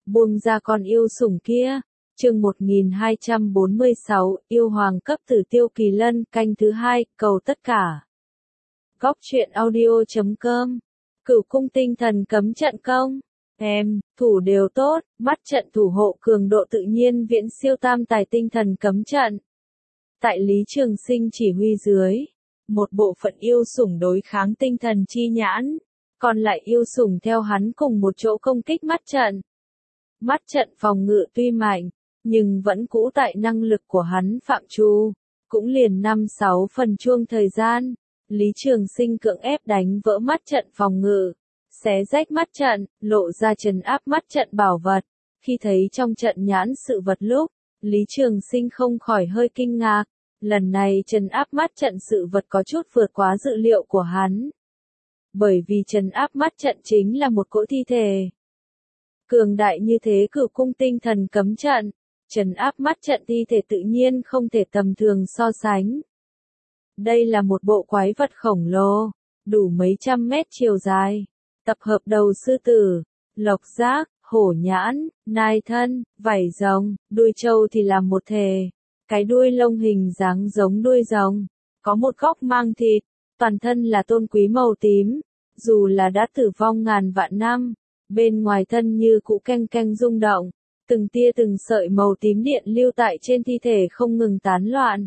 buông ra con yêu sủng kia. Chương 1246, yêu hoàng cấp Tử Tiêu Kỳ Lân, canh thứ 2, cầu tất cả. Góc truyện audio.com. Cửu cung tinh thần cấm trận công. Thủ đều tốt, mắt trận thủ hộ cường độ tự nhiên viễn siêu tam tài tinh thần cấm trận. Tại Lý Trường Sinh chỉ huy dưới, một bộ phận yêu sủng đối kháng tinh thần chi nhãn, còn lại yêu sủng theo hắn cùng một chỗ công kích mắt trận. Mắt trận phòng ngự tuy mạnh, nhưng vẫn cũ tại năng lực của hắn phạm trù, cũng liền 5-6 phần chuông thời gian, Lý Trường Sinh cưỡng ép đánh vỡ mắt trận phòng ngự, xé rách mắt trận, lộ ra trấn áp mắt trận bảo vật. Khi thấy trong trận nhãn sự vật lúc, Lý Trường Sinh không khỏi hơi kinh ngạc, lần này trấn áp mắt trận sự vật có chút vượt quá dự liệu của hắn. Bởi vì trấn áp mắt trận chính là một cỗ thi thể. Cường đại như thế Cửu cung tinh thần cấm trận, trấn áp mắt trận thi thể tự nhiên không thể tầm thường so sánh. Đây là một bộ quái vật khổng lồ, đủ mấy trăm mét chiều dài, tập hợp đầu sư tử, lộc giác, hổ nhãn, nai thân, vảy rồng, đuôi trâu thì làm một thể, cái đuôi lông hình dáng giống đuôi rồng, có một góc mang thịt, toàn thân là tôn quý màu tím, dù là đã tử vong ngàn vạn năm, bên ngoài thân như cũ keng keng rung động, từng tia từng sợi màu tím điện lưu tại trên thi thể không ngừng tán loạn.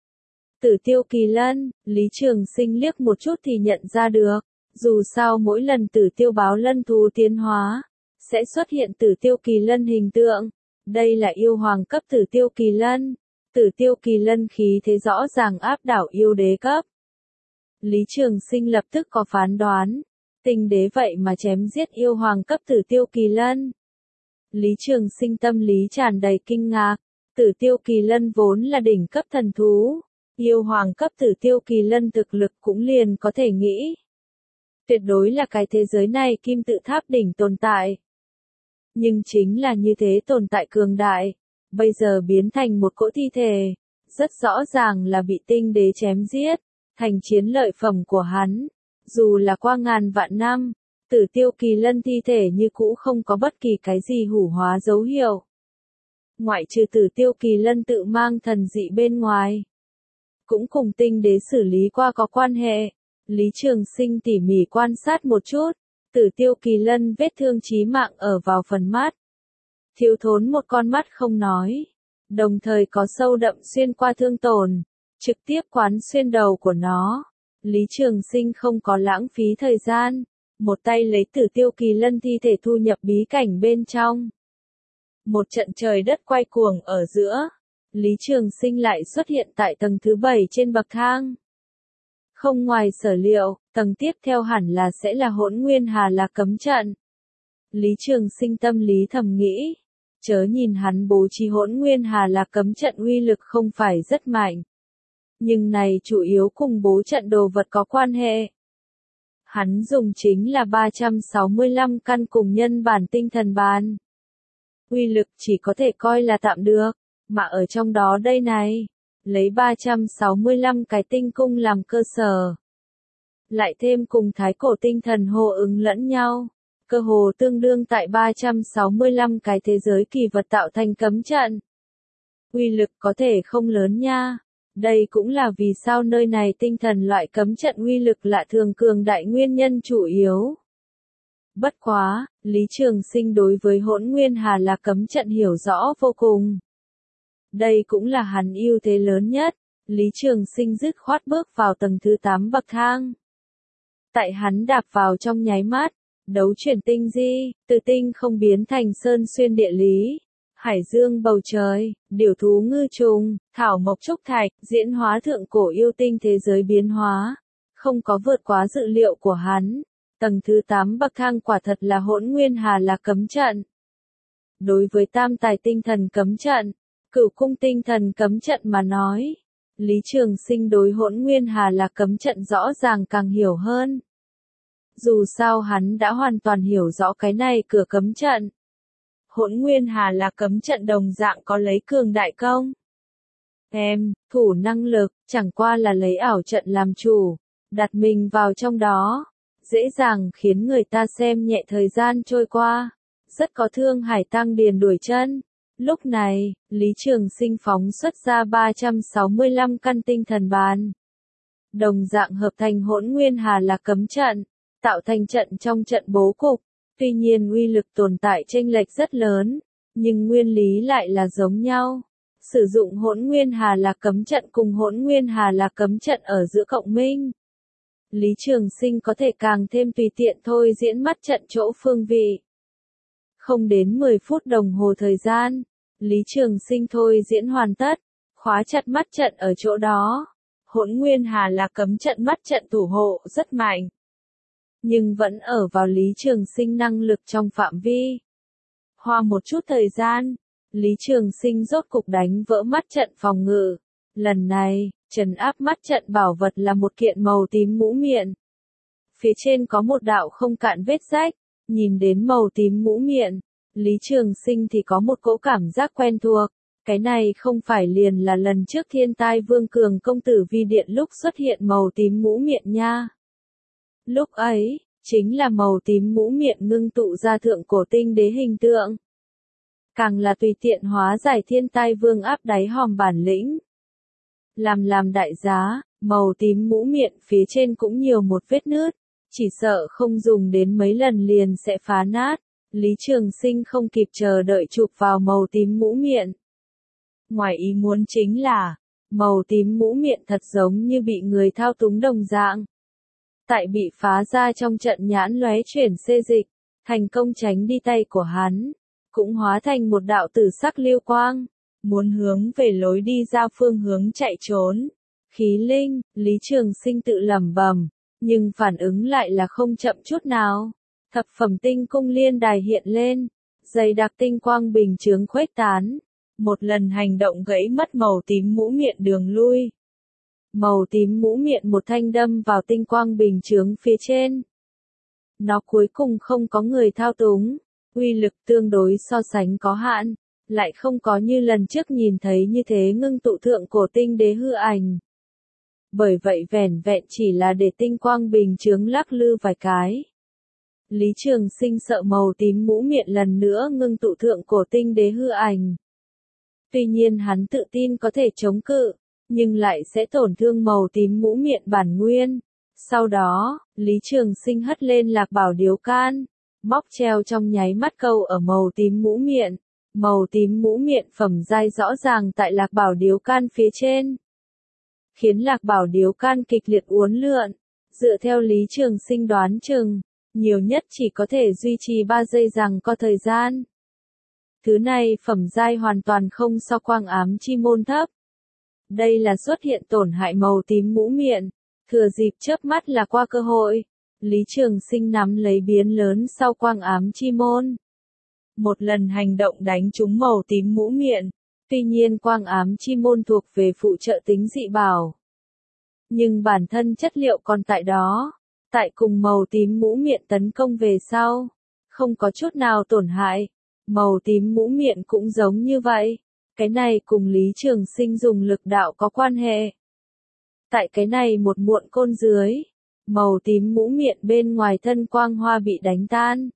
Tử Tiêu Kỳ Lân, Lý Trường Sinh liếc một chút thì nhận ra được, dù sao mỗi lần Tử Tiêu báo lân thú tiến hóa, sẽ xuất hiện Tử Tiêu Kỳ Lân hình tượng. Đây là yêu hoàng cấp Tử Tiêu Kỳ Lân. Tử Tiêu Kỳ Lân khí thế rõ ràng áp đảo yêu đế cấp. Lý Trường Sinh lập tức có phán đoán, tinh đế vậy mà chém giết yêu hoàng cấp Tử Tiêu Kỳ Lân. Lý Trường Sinh tâm lý tràn đầy kinh ngạc, Tử Tiêu Kỳ Lân vốn là đỉnh cấp thần thú, yêu hoàng cấp Tử Tiêu Kỳ Lân thực lực cũng liền có thể nghĩ. Tuyệt đối là cái thế giới này kim tự tháp đỉnh tồn tại. Nhưng chính là như thế tồn tại cường đại, bây giờ biến thành một cỗ thi thể, rất rõ ràng là bị tinh đế chém giết, thành chiến lợi phẩm của hắn. Dù là qua ngàn vạn năm, Tử Tiêu Kỳ Lân thi thể như cũ không có bất kỳ cái gì hủ hóa dấu hiệu. Ngoại trừ Tử Tiêu Kỳ Lân tự mang thần dị bên ngoài, cũng cùng tinh đế xử lý qua có quan hệ. Lý Trường Sinh tỉ mỉ quan sát một chút, Tử Tiêu Kỳ Lân vết thương chí mạng ở vào phần mắt. Thiếu thốn một con mắt không nói, đồng thời có sâu đậm xuyên qua thương tổn, trực tiếp quán xuyên đầu của nó. Lý Trường Sinh không có lãng phí thời gian, một tay lấy Tử Tiêu Kỳ Lân thi thể thu nhập bí cảnh bên trong. Một trận trời đất quay cuồng ở giữa, Lý Trường Sinh lại xuất hiện tại tầng thứ 7 trên bậc thang. Không ngoài sở liệu, tầng tiếp theo hẳn là sẽ là Hỗn Nguyên Hà Lạc cấm trận. Lý Trường Sinh tâm lý thầm nghĩ, chớ nhìn hắn bố trí Hỗn Nguyên Hà Lạc cấm trận uy lực không phải rất mạnh, nhưng này chủ yếu cùng bố trận đồ vật có quan hệ. Hắn dùng chính là 365 căn cùng nhân bản tinh thần bàn. Uy lực chỉ có thể coi là tạm được, mà ở trong đó đây này, lấy 365 cái tinh cung làm cơ sở. Lại thêm cùng thái cổ tinh thần hô ứng lẫn nhau, cơ hồ tương đương tại 365 cái thế giới kỳ vật tạo thành cấm trận. Uy lực có thể không lớn nha. Đây cũng là vì sao nơi này tinh thần loại cấm trận uy lực lạ thường cường đại nguyên nhân chủ yếu. Bất quá, Lý Trường Sinh đối với Hỗn Nguyên Hà Lạc cấm trận hiểu rõ vô cùng. Đây cũng là hắn ưu thế lớn nhất. Lý Trường Sinh dứt khoát bước vào tầng thứ 8 bậc thang. Tại hắn đạp vào trong nháy mắt, đấu chuyển tinh di, từ tinh không biến thành sơn xuyên địa lý. Hải dương bầu trời, điểu thú ngư trùng, thảo mộc trúc thạch, diễn hóa thượng cổ yêu tinh thế giới biến hóa. Không có vượt quá dự liệu của hắn. Tầng thứ 8 bậc thang quả thật là Hỗn Nguyên Hà Lạc cấm trận. Đối với tam tài tinh thần cấm trận, Cửu cung tinh thần cấm trận mà nói, Lý Trường Sinh đối Hỗn Nguyên Hà Lạc cấm trận rõ ràng càng hiểu hơn. Dù sao hắn đã hoàn toàn hiểu rõ cái này cửa cấm trận. Hỗn Nguyên Hà Lạc cấm trận đồng dạng có lấy cường đại công. Thủ năng lực, chẳng qua là lấy ảo trận làm chủ, đặt mình vào trong đó, dễ dàng khiến người ta xem nhẹ thời gian trôi qua. rất có Thương Hải Tăng Điền đuổi chân. Lúc này, Lý Trường Sinh phóng xuất ra 365 căn tinh thần bàn. Đồng dạng hợp thành Hỗn Nguyên Hà Lạc cấm trận, tạo thành trận trong trận bố cục. Tuy nhiên uy lực tồn tại chênh lệch rất lớn, nhưng nguyên lý lại là giống nhau. Sử dụng Hỗn Nguyên Hà Lạc cấm trận cùng Hỗn Nguyên Hà Lạc cấm trận ở giữa cộng minh. Lý Trường Sinh có thể càng thêm tùy tiện thôi diễn mắt trận chỗ phương vị. Không đến 10 phút đồng hồ thời gian, Lý Trường Sinh thôi diễn hoàn tất, khóa chặt mắt trận ở chỗ đó. Hỗn Nguyên Hà Lạc cấm trận mắt trận thủ hộ rất mạnh, nhưng vẫn ở vào Lý Trường Sinh năng lực trong phạm vi. Hoa một chút thời gian, Lý Trường Sinh rốt cục đánh vỡ mắt trận phòng ngự. Lần này, trấn áp mắt trận bảo vật là một kiện màu tím mũ miệng. Phía trên có một đạo không cạn vết rách, nhìn đến màu tím mũ miệng, Lý Trường Sinh thì có một cỗ cảm giác quen thuộc. Cái này không phải liền là lần trước Thiên Tai Vương Cường công tử vi điện lúc xuất hiện màu tím mũ miệng nha. Lúc ấy, chính là màu tím mũ miệng ngưng tụ ra thượng cổ tinh đế hình tượng. Càng là tùy tiện hóa giải Thiên Tai Vương áp đáy hòm bản lĩnh. Làm đại giá, màu tím mũ miệng phía trên cũng nhiều một vết nứt, chỉ sợ không dùng đến mấy lần liền sẽ phá nát. Lý Trường Sinh không kịp chờ đợi chụp vào màu tím mũ miệng. Ngoài ý muốn chính là, màu tím mũ miệng thật giống như bị người thao túng đồng dạng. Tại bị phá ra trong trận nhãn lóe chuyển xê dịch, thành công tránh đi tay của hắn, cũng hóa thành một đạo tử sắc lưu quang, muốn hướng về lối đi ra phương hướng chạy trốn. Khí linh, Lý Trường Sinh tự lẩm bẩm, nhưng phản ứng lại là không chậm chút nào. Thập phẩm tinh cung liên đài hiện lên, dày đặc tinh quang bình chướng khuếch tán. Một lần hành động gãy mất màu tím mũ miệng đường lui. Màu tím mũ miệng một thanh đâm vào tinh quang bình chướng phía trên. Nó cuối cùng không có người thao túng, uy lực tương đối so sánh có hạn, lại không có như lần trước nhìn thấy như thế ngưng tụ thượng cổ tinh đế hư ảnh. Bởi vậy vẻn vẹn chỉ là để tinh quang bình chướng lắc lư vài cái. Lý Trường Sinh sợ màu tím mũ miệng lần nữa ngưng tụ thượng cổ tinh đế hư ảnh. Tuy nhiên hắn tự tin có thể chống cự, nhưng lại sẽ tổn thương màu tím mũ miệng bản nguyên. Sau đó, Lý Trường Sinh hất lên Lạc Bảo Điếu Can, móc treo trong nháy mắt câu ở màu tím mũ miệng. Màu tím mũ miệng phẩm giai rõ ràng tại Lạc Bảo Điếu Can phía trên, khiến Lạc Bảo Điếu Can kịch liệt uốn lượn. Dựa theo Lý Trường Sinh đoán chừng, nhiều nhất chỉ có thể duy trì 3 giây rằng có thời gian. Thứ này phẩm giai hoàn toàn không so Quang Ám Chi Môn thấp. Đây là xuất hiện tổn hại màu tím mũ miệng, thừa dịp chớp mắt là qua cơ hội. Lý Trường Sinh nắm lấy biến lớn sau Quang Ám Chi Môn. Một lần hành động đánh trúng màu tím mũ miệng, tuy nhiên Quang Ám Chi Môn thuộc về phụ trợ tính dị bảo. Nhưng bản thân chất liệu còn tại đó, tại cùng màu tím mũ miệng tấn công về sau, không có chút nào tổn hại. Màu tím mũ miệng cũng giống như vậy. Cái này cùng Lý Trường Sinh dùng lực đạo có quan hệ. Tại cái này một muộn côn dưới, màu tím mũ miệng bên ngoài thân quang hoa bị đánh tan.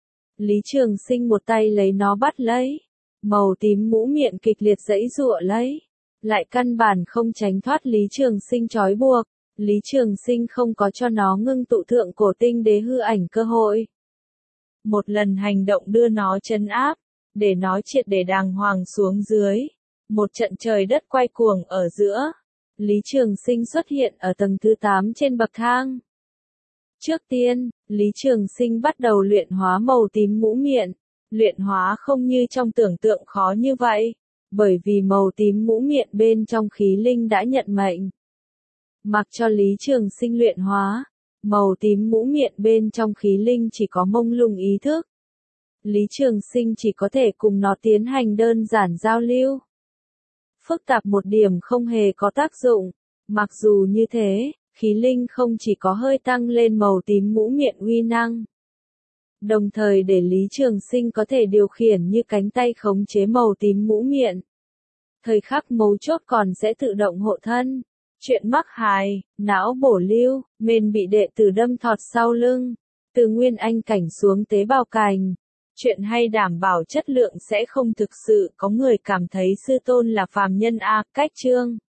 Lý Trường Sinh một tay lấy nó bắt lấy. Màu tím mũ miệng kịch liệt giãy giụa lấy, lại căn bản không tránh thoát Lý Trường Sinh trói buộc. Lý Trường Sinh không có cho nó ngưng tụ thượng cổ tinh đế hư ảnh cơ hội. Một lần hành động đưa nó trấn áp, để nó triệt để đàng hoàng xuống dưới. Một trận trời đất quay cuồng ở giữa. Lý Trường Sinh xuất hiện ở tầng thứ 8 trên bậc thang. Trước tiên, Lý Trường Sinh bắt đầu luyện hóa màu tím mũ miệng. Luyện hóa không như trong tưởng tượng khó như vậy, bởi vì màu tím mũ miệng bên trong khí linh đã nhận mệnh. Mặc cho Lý Trường Sinh luyện hóa, màu tím mũ miệng bên trong khí linh chỉ có mông lung ý thức. Lý Trường Sinh chỉ có thể cùng nó tiến hành đơn giản giao lưu. Phức tạp một điểm không hề có tác dụng. Mặc dù như thế, khí linh không chỉ có hơi tăng lên màu tím mũ miệng uy năng, đồng thời để Lý Trường Sinh có thể điều khiển như cánh tay khống chế màu tím mũ miệng. Thời khắc mấu chốt còn sẽ tự động hộ thân. Chuyện mắc hài, não bổ lưu, mền bị đệ tử đâm thọt sau lưng, từ nguyên anh cảnh xuống tế bào cành. Chuyện hay đảm bảo chất lượng sẽ không thực sự có người cảm thấy sư tôn là phàm nhân a. Cách chương